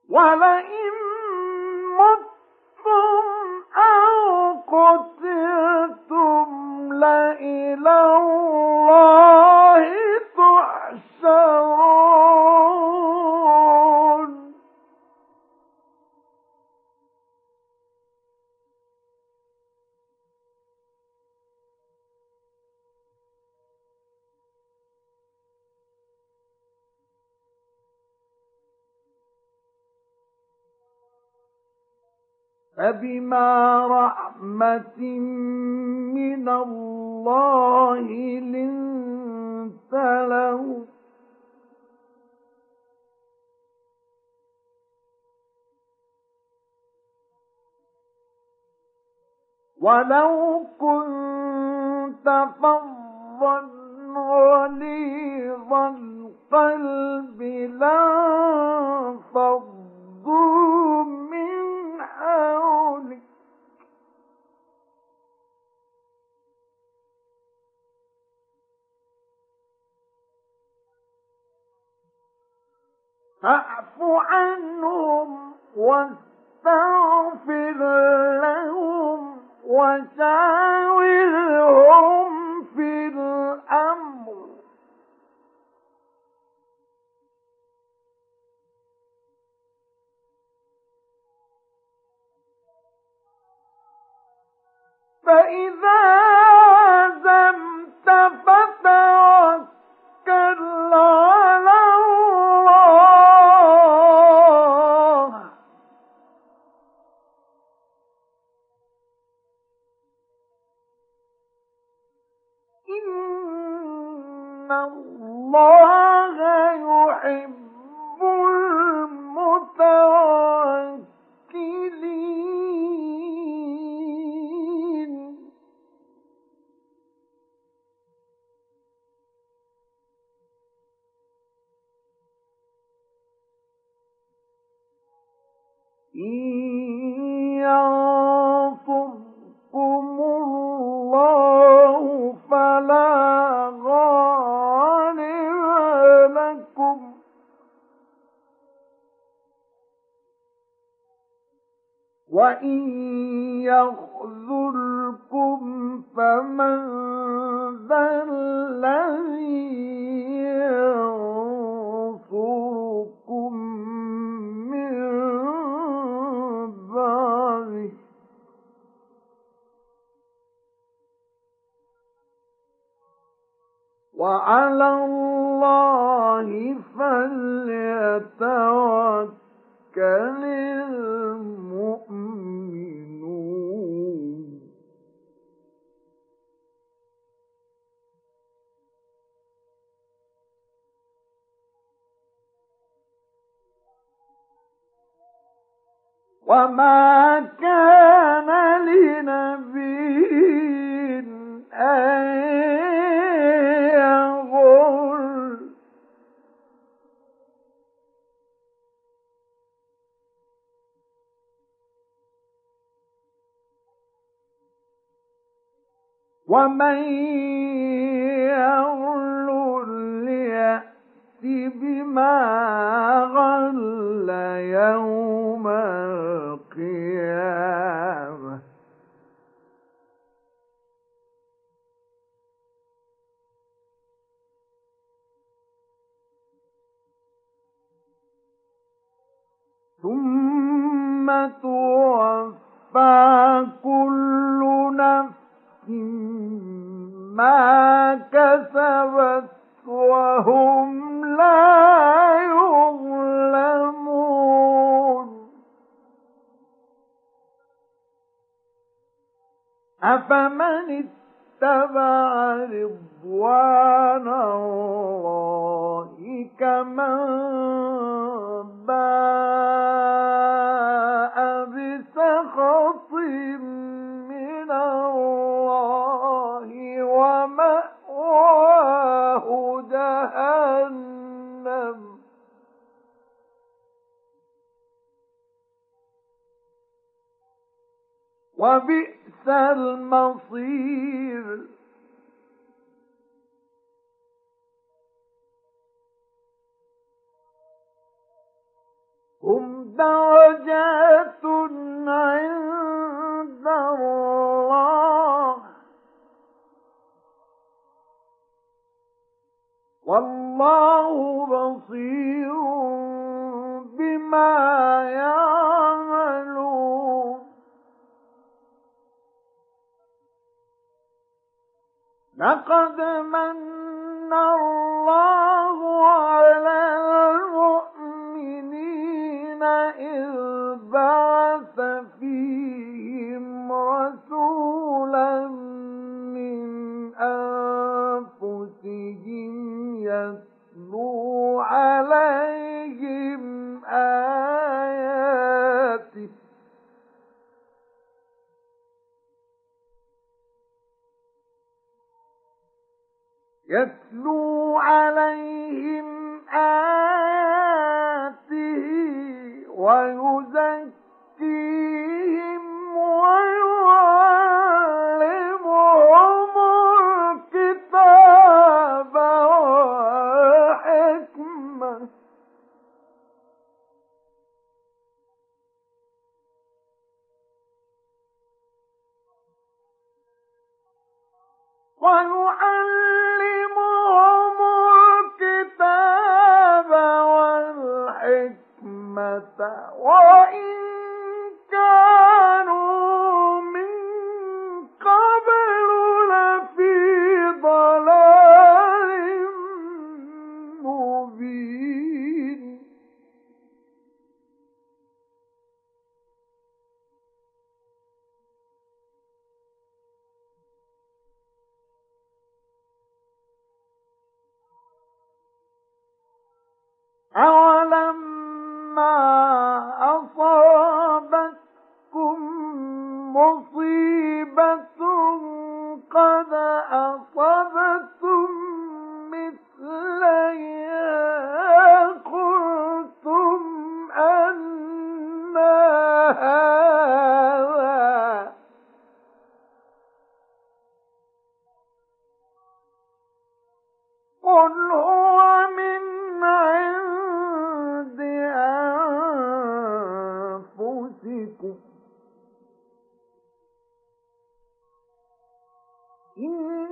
ولئن متم أو قتلتم لإلى الله تحشرون. فبما رحمة من الله لنت لهم ولو كنت فظا غليظ القلب لانفضوا من حولك فاعف عنهم واستغفر لهم وشاورهم في الأمر فإذا عزمت فتوكل على الله إن الله يحب المتوكلين. إن ينصركم الله فلا غالب لكم وإن يخذلكم فمن ذا الذي ينصركم من بعده وعلى الله فليتوكل المؤمنون. وما كان لنبي أن يغل ومن يغل يأت بما غل يوم القيامة ثم توفى كل نفس ما كسبت وهم لا يظلمون. أفمن اتبع رضوان الله كمن باء بسخط من الله ومأواه جهنم وبئس المصير. هم درجات عند الله والله بصير بما يعملون لقد من الله على المؤمنين إذ بعث فيهم رسولا من أنفسهم يتلو عليهم آياته ويزكيهم ويعلمهم الكتاب والحكمة وإن كانوا من قبل لفي ضلال مبين أولما أصابتكم مصيبة قد أصبتم مثليها قلتم أنى هذا قل هو من عند أنفسكم إن